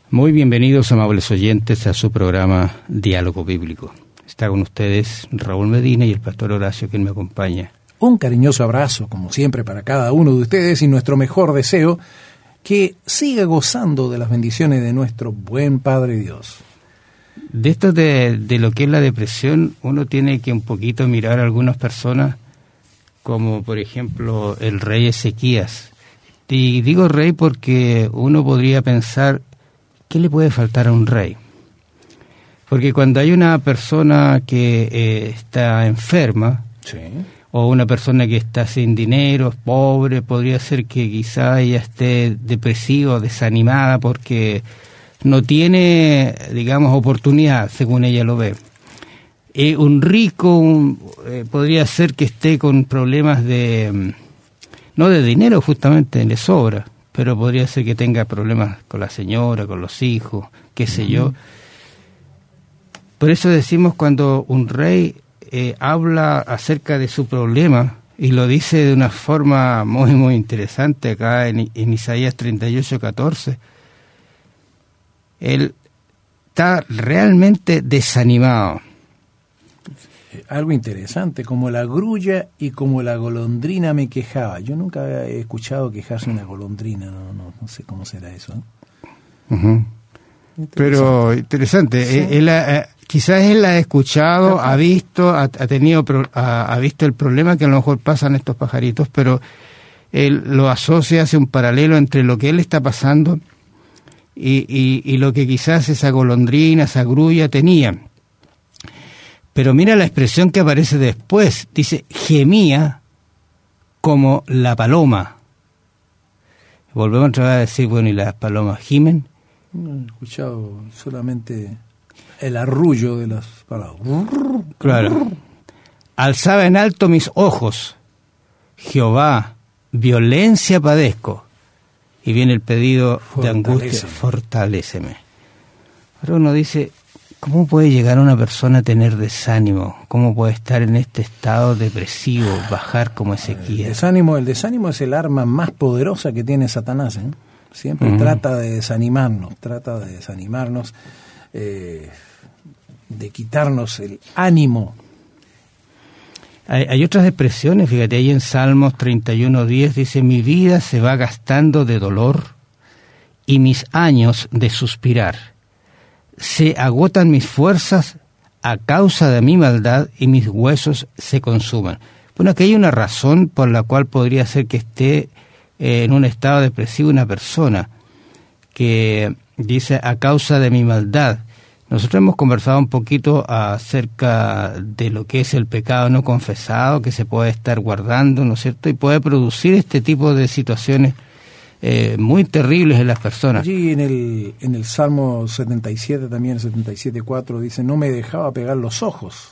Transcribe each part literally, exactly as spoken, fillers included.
Muy bienvenidos, amables oyentes, a su programa Diálogo Bíblico. Está con ustedes Raúl Medina y el pastor Horacio, quien me acompaña. Un cariñoso abrazo, como siempre, para cada uno de ustedes y nuestro mejor deseo, que siga gozando de las bendiciones de nuestro buen Padre Dios. De esto de, de lo que es la depresión, uno tiene que un poquito mirar a algunas personas, como por ejemplo el rey Ezequías. Y digo rey porque uno podría pensar, ¿qué le puede faltar a un rey? Porque cuando hay una persona que eh, está enferma, sí, o una persona que está sin dinero, pobre, podría ser que quizá ella esté depresiva, desanimada, porque no tiene, digamos, oportunidad, según ella lo ve. Eh, un rico un, eh, podría ser que esté con problemas de, no de dinero, justamente, le sobra, pero podría ser que tenga problemas con la señora, con los hijos, qué sé uh-huh. yo. Por eso decimos, cuando un rey eh, habla acerca de su problema, y lo dice de una forma muy, muy interesante acá en, en Isaías treinta y ocho, catorce, él está realmente desanimado. Algo interesante, como la grulla y como la golondrina me quejaba. Yo nunca he escuchado quejarse una golondrina, no no, no sé cómo será eso, ¿eh? Uh-huh. Interesante. Pero interesante, sí. él, él ha, quizás él ha escuchado, claro, ha visto, ha, ha tenido, ha, ha visto el problema que a lo mejor pasan estos pajaritos, pero él lo asocia, hace un paralelo entre lo que él está pasando y, y, y lo que quizás esa golondrina, esa grulla tenía. Pero mira la expresión que aparece después, dice, gemía como la paloma. Volvemos otra vez a decir, bueno, ¿y las palomas gimen? No he escuchado solamente el arrullo de las palabras. Claro. Alzaba en alto mis ojos, Jehová, violencia padezco. Y viene el pedido de angustia, fortaléceme. Ahora uno dice, ¿cómo puede llegar una persona a tener desánimo? ¿Cómo puede estar en este estado depresivo, bajar como Ezequías? El desánimo, el desánimo es el arma más poderosa que tiene Satanás, ¿eh? Siempre uh-huh. trata de desanimarnos, trata de desanimarnos, eh, de quitarnos el ánimo. Hay, hay otras expresiones, fíjate, ahí en Salmos treinta y uno, diez dice, mi vida se va gastando de dolor y mis años de suspirar. Se agotan mis fuerzas a causa de mi maldad y mis huesos se consuman. Bueno, aquí hay una razón por la cual podría ser que esté eh, en un estado depresivo una persona, que dice a causa de mi maldad. Nosotros hemos conversado un poquito acerca de lo que es el pecado no confesado, que se puede estar guardando, ¿no es cierto? Y puede producir este tipo de situaciones Eh, muy terribles en las personas. Allí en el en el Salmo setenta y siete, también el setenta y siete, cuatro, dice, no me dejaba pegar los ojos,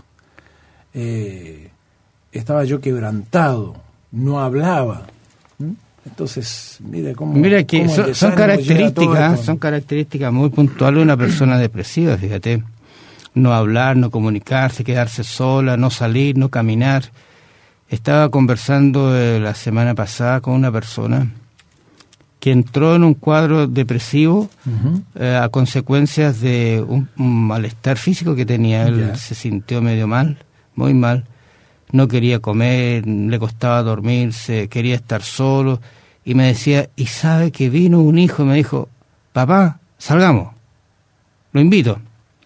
eh, estaba yo quebrantado, no hablaba. ¿Mm? Entonces, mira cómo... Mira que cómo son, son características, son características muy puntuales de una persona depresiva, fíjate. No hablar, no comunicarse, quedarse sola, no salir, no caminar. Estaba conversando eh, la semana pasada con una persona que entró en un cuadro depresivo uh-huh. eh, a consecuencias de un, un malestar físico que tenía. Él yeah. se sintió medio mal, muy mal. No quería comer, le costaba dormirse, quería estar solo. Y me decía, y sabe que vino un hijo y me dijo, papá, salgamos, lo invito.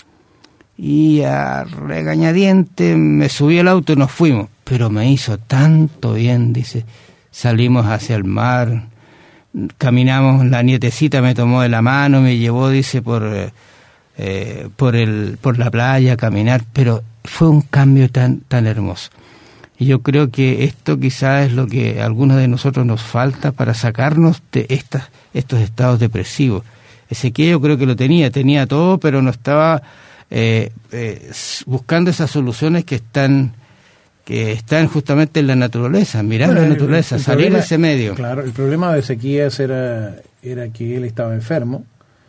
Y a regañadiente me subí al auto y nos fuimos. Pero me hizo tanto bien, dice. Salimos hacia el mar, caminamos, la nietecita me tomó de la mano, me llevó, dice, por eh, por el por la playa a caminar, pero fue un cambio tan tan hermoso. Y yo creo que esto quizás es lo que a algunos de nosotros nos falta para sacarnos de estas estos estados depresivos. Ezequiel yo creo que lo tenía, tenía todo, pero no estaba eh, eh, buscando esas soluciones que están que están justamente en la naturaleza, mirar bueno, la naturaleza, el, el salir problema, de ese medio. Claro, el problema de Ezequías era, era que él estaba enfermo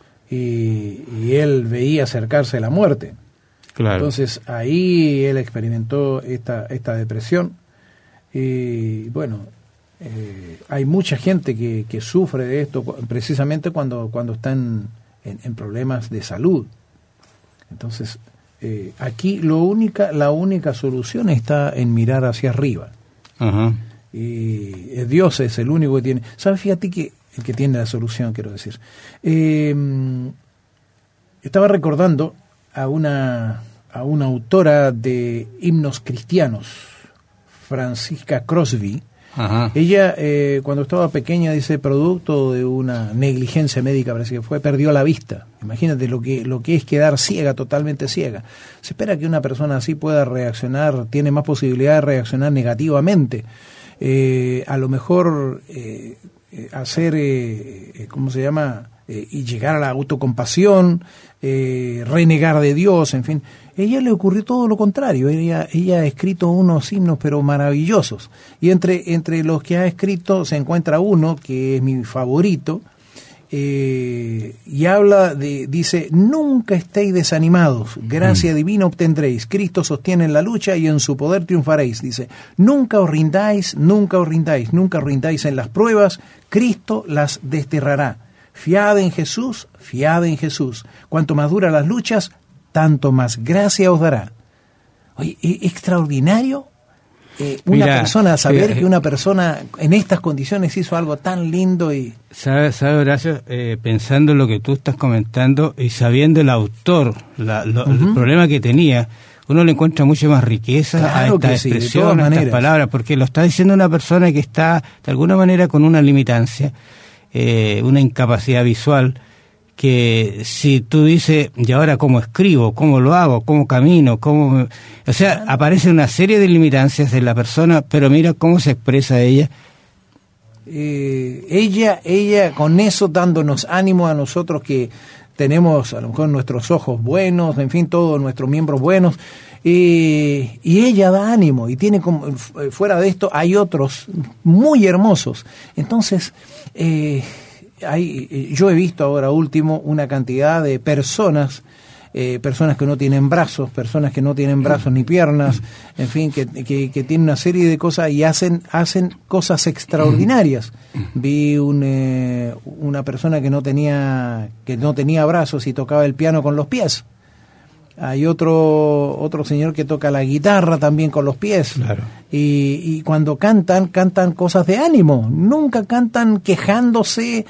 y, y él veía acercarse la muerte. Claro. Entonces ahí él experimentó esta, esta depresión y bueno, eh, hay mucha gente que, que sufre de esto precisamente cuando, cuando están en, en problemas de salud. Entonces, eh, aquí lo única, la única solución está en mirar hacia arriba. Uh-huh. Y Dios es el único que tiene. ¿Sabes? Fíjate que el que tiene la solución, quiero decir. Eh, estaba recordando a una, a una autora de himnos cristianos, Francisca Crosby. Ajá. Ella, eh, cuando estaba pequeña, dice, producto de una negligencia médica, parece que fue, perdió la vista. Imagínate lo que, lo que es quedar ciega, totalmente ciega. Se espera que una persona así pueda reaccionar, tiene más posibilidad de reaccionar negativamente. Eh, a lo mejor eh, hacer, eh, ¿cómo se llama? Eh, y llegar a la autocompasión, eh, renegar de Dios, en fin. A ella le ocurrió todo lo contrario. Ella, ella ha escrito unos himnos pero maravillosos. Y entre, entre los que ha escrito se encuentra uno que es mi favorito, eh, y habla de, dice, nunca estéis desanimados, gracia mm. divina obtendréis, Cristo sostiene en la lucha y en su poder triunfaréis. Dice, nunca os rindáis, nunca os rindáis, nunca os rindáis en las pruebas, Cristo las desterrará. Fiad en Jesús, fiad en Jesús. Cuanto más duran las luchas, tanto más gracia os dará. Oye, extraordinario eh, una Mira, persona, saber eh, que una persona en estas condiciones hizo algo tan lindo. Y ¿Sabes, sabe, Horacio? Eh, pensando en lo que tú estás comentando y sabiendo el autor, la, lo, uh-huh. el problema que tenía, uno le encuentra mucho más riqueza claro a esta sí, expresión, a estas palabras, porque lo está diciendo una persona que está de alguna manera con una limitancia, eh, una incapacidad visual, que si tú dices, ¿y ahora cómo escribo? ¿Cómo lo hago? ¿Cómo camino? ¿Cómo me... O sea, aparece una serie de limitancias en la persona, pero mira cómo se expresa ella. Eh, ella, ella con eso dándonos ánimo a nosotros que tenemos a lo mejor nuestros ojos buenos, en fin, todos nuestros miembros buenos, eh, y ella da ánimo, y tiene como, fuera de esto hay otros muy hermosos. Entonces, eh, Hay, yo he visto ahora último una cantidad de personas, eh, personas que no tienen brazos, personas que no tienen brazos ni piernas, en fin, que, que, que tienen una serie de cosas y hacen hacen cosas extraordinarias. Vi un, eh, una persona que no tenía que no tenía brazos y tocaba el piano con los pies. Hay otro otro señor que toca la guitarra también con los pies. Claro. Y, y cuando cantan, cantan cosas de ánimo. Nunca cantan quejándose,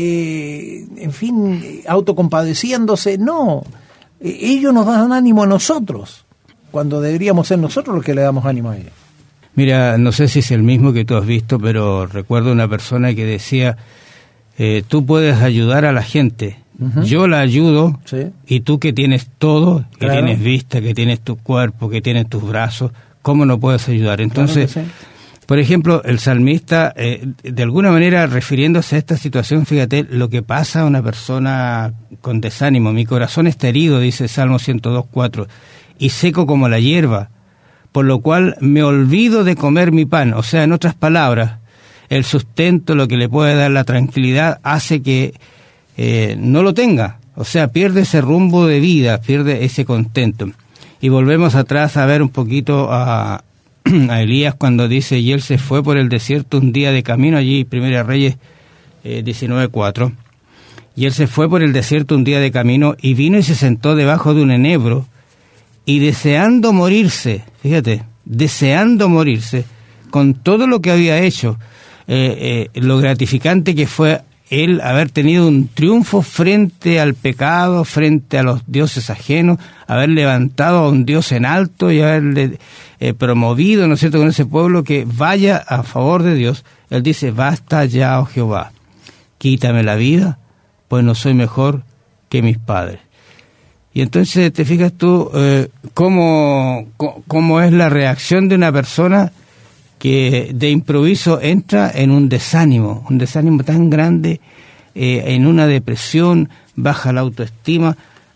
eh, en fin, autocompadeciéndose. No, ellos nos dan ánimo a nosotros, cuando deberíamos ser nosotros los que le damos ánimo a ellos. Mira, no sé si es el mismo que tú has visto, pero recuerdo una persona que decía, eh, tú puedes ayudar a la gente. Uh-huh. Yo la ayudo, sí. Y tú que tienes todo, que claro. tienes vista, que tienes tu cuerpo, que tienes tus brazos, ¿cómo no puedes ayudar? Entonces, claro sí. Por ejemplo, el salmista, eh, de alguna manera refiriéndose a esta situación, fíjate lo que pasa a una persona con desánimo. Mi corazón está herido, dice Salmo ciento dos, cuatro, y seco como la hierba, por lo cual me olvido de comer mi pan. O sea, en otras palabras, el sustento, lo que le puede dar la tranquilidad, hace que Eh, no lo tenga, o sea, pierde ese rumbo de vida, pierde ese contento. Y volvemos atrás a ver un poquito a, a Elías cuando dice, y él se fue por el desierto un día de camino, allí Primera Reyes eh, diecinueve, cuatro, y él se fue por el desierto un día de camino y vino y se sentó debajo de un enebro y deseando morirse, fíjate, deseando morirse, con todo lo que había hecho, eh, eh, lo gratificante que fue él haber tenido un triunfo frente al pecado, frente a los dioses ajenos, haber levantado a un Dios en alto y haberle eh, promovido, ¿no es cierto?, con ese pueblo que vaya a favor de Dios. Él dice, basta ya, oh Jehová, quítame la vida, pues no soy mejor que mis padres. Y entonces te fijas tú eh, cómo, cómo es la reacción de una persona que de improviso entra en un desánimo, un desánimo tan grande, eh, en una depresión, baja la autoestima,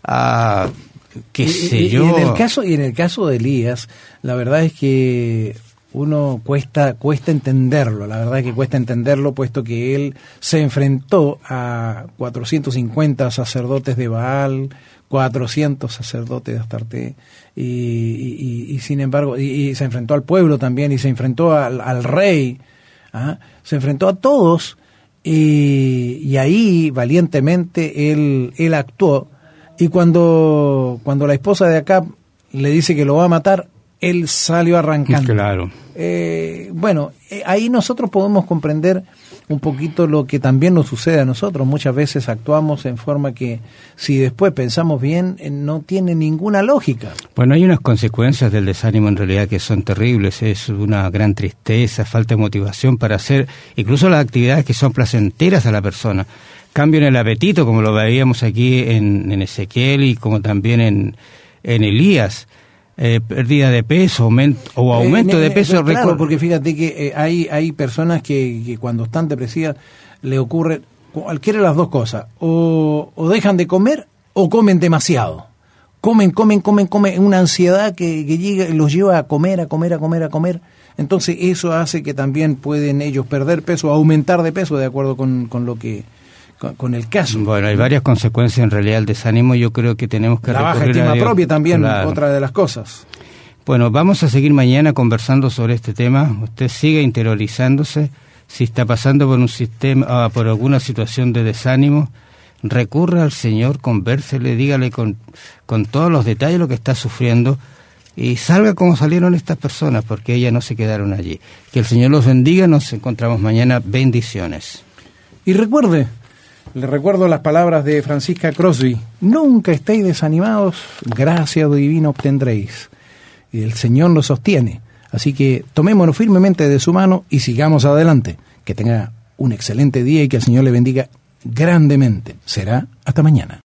a qué sé yo. Y en el caso, y en el caso de Elías, la verdad es que uno cuesta cuesta entenderlo, la verdad es que cuesta entenderlo, puesto que él se enfrentó a cuatrocientos cincuenta sacerdotes de Baal, cuatrocientos sacerdotes de Astarte, y, y, y sin embargo, y, y se enfrentó al pueblo también, y se enfrentó al, al rey, ¿ah? Se enfrentó a todos, y, y ahí valientemente él, él actuó, y cuando, cuando la esposa de Acab le dice que lo va a matar, él salió arrancando. Claro. Eh, bueno, eh, ahí nosotros podemos comprender un poquito lo que también nos sucede a nosotros. Muchas veces actuamos en forma que, si después pensamos bien, eh, no tiene ninguna lógica. Bueno, hay unas consecuencias del desánimo en realidad que son terribles. Es una gran tristeza, falta de motivación para hacer incluso las actividades que son placenteras a la persona. Cambio en el apetito, como lo veíamos aquí en, en Ezequiel y como también en, en Elías. Eh, pérdida de peso aumento, o aumento eh, de peso. Eh, claro, porque fíjate que eh, hay hay personas que, que cuando están depresivas le ocurre cualquiera de las dos cosas, o, o dejan de comer o comen demasiado, comen, comen, comen, comen, una ansiedad que, que llega, los lleva a comer, a comer, a comer, a comer. Entonces eso hace que también pueden ellos perder peso, aumentar de peso, de acuerdo con, con lo que Con, con el caso. Bueno, hay varias consecuencias en realidad del desánimo. Yo creo que tenemos que la baja estima propia también, claro. Otra de las cosas. Bueno, vamos a seguir mañana conversando sobre este tema. Usted sigue interiorizándose. Si está pasando por un sistema, por alguna situación de desánimo, recurra al Señor, convérsele, dígale con, con todos los detalles lo que está sufriendo y salga como salieron estas personas, porque ellas no se quedaron allí. Que el Señor los bendiga. Nos encontramos mañana. Bendiciones. Y recuerde, le recuerdo las palabras de Francisca Crosby: nunca estéis desanimados, gracia divina obtendréis. Y el Señor nos sostiene. Así que tomémonos firmemente de su mano y sigamos adelante. Que tenga un excelente día y que el Señor le bendiga grandemente. Será hasta mañana.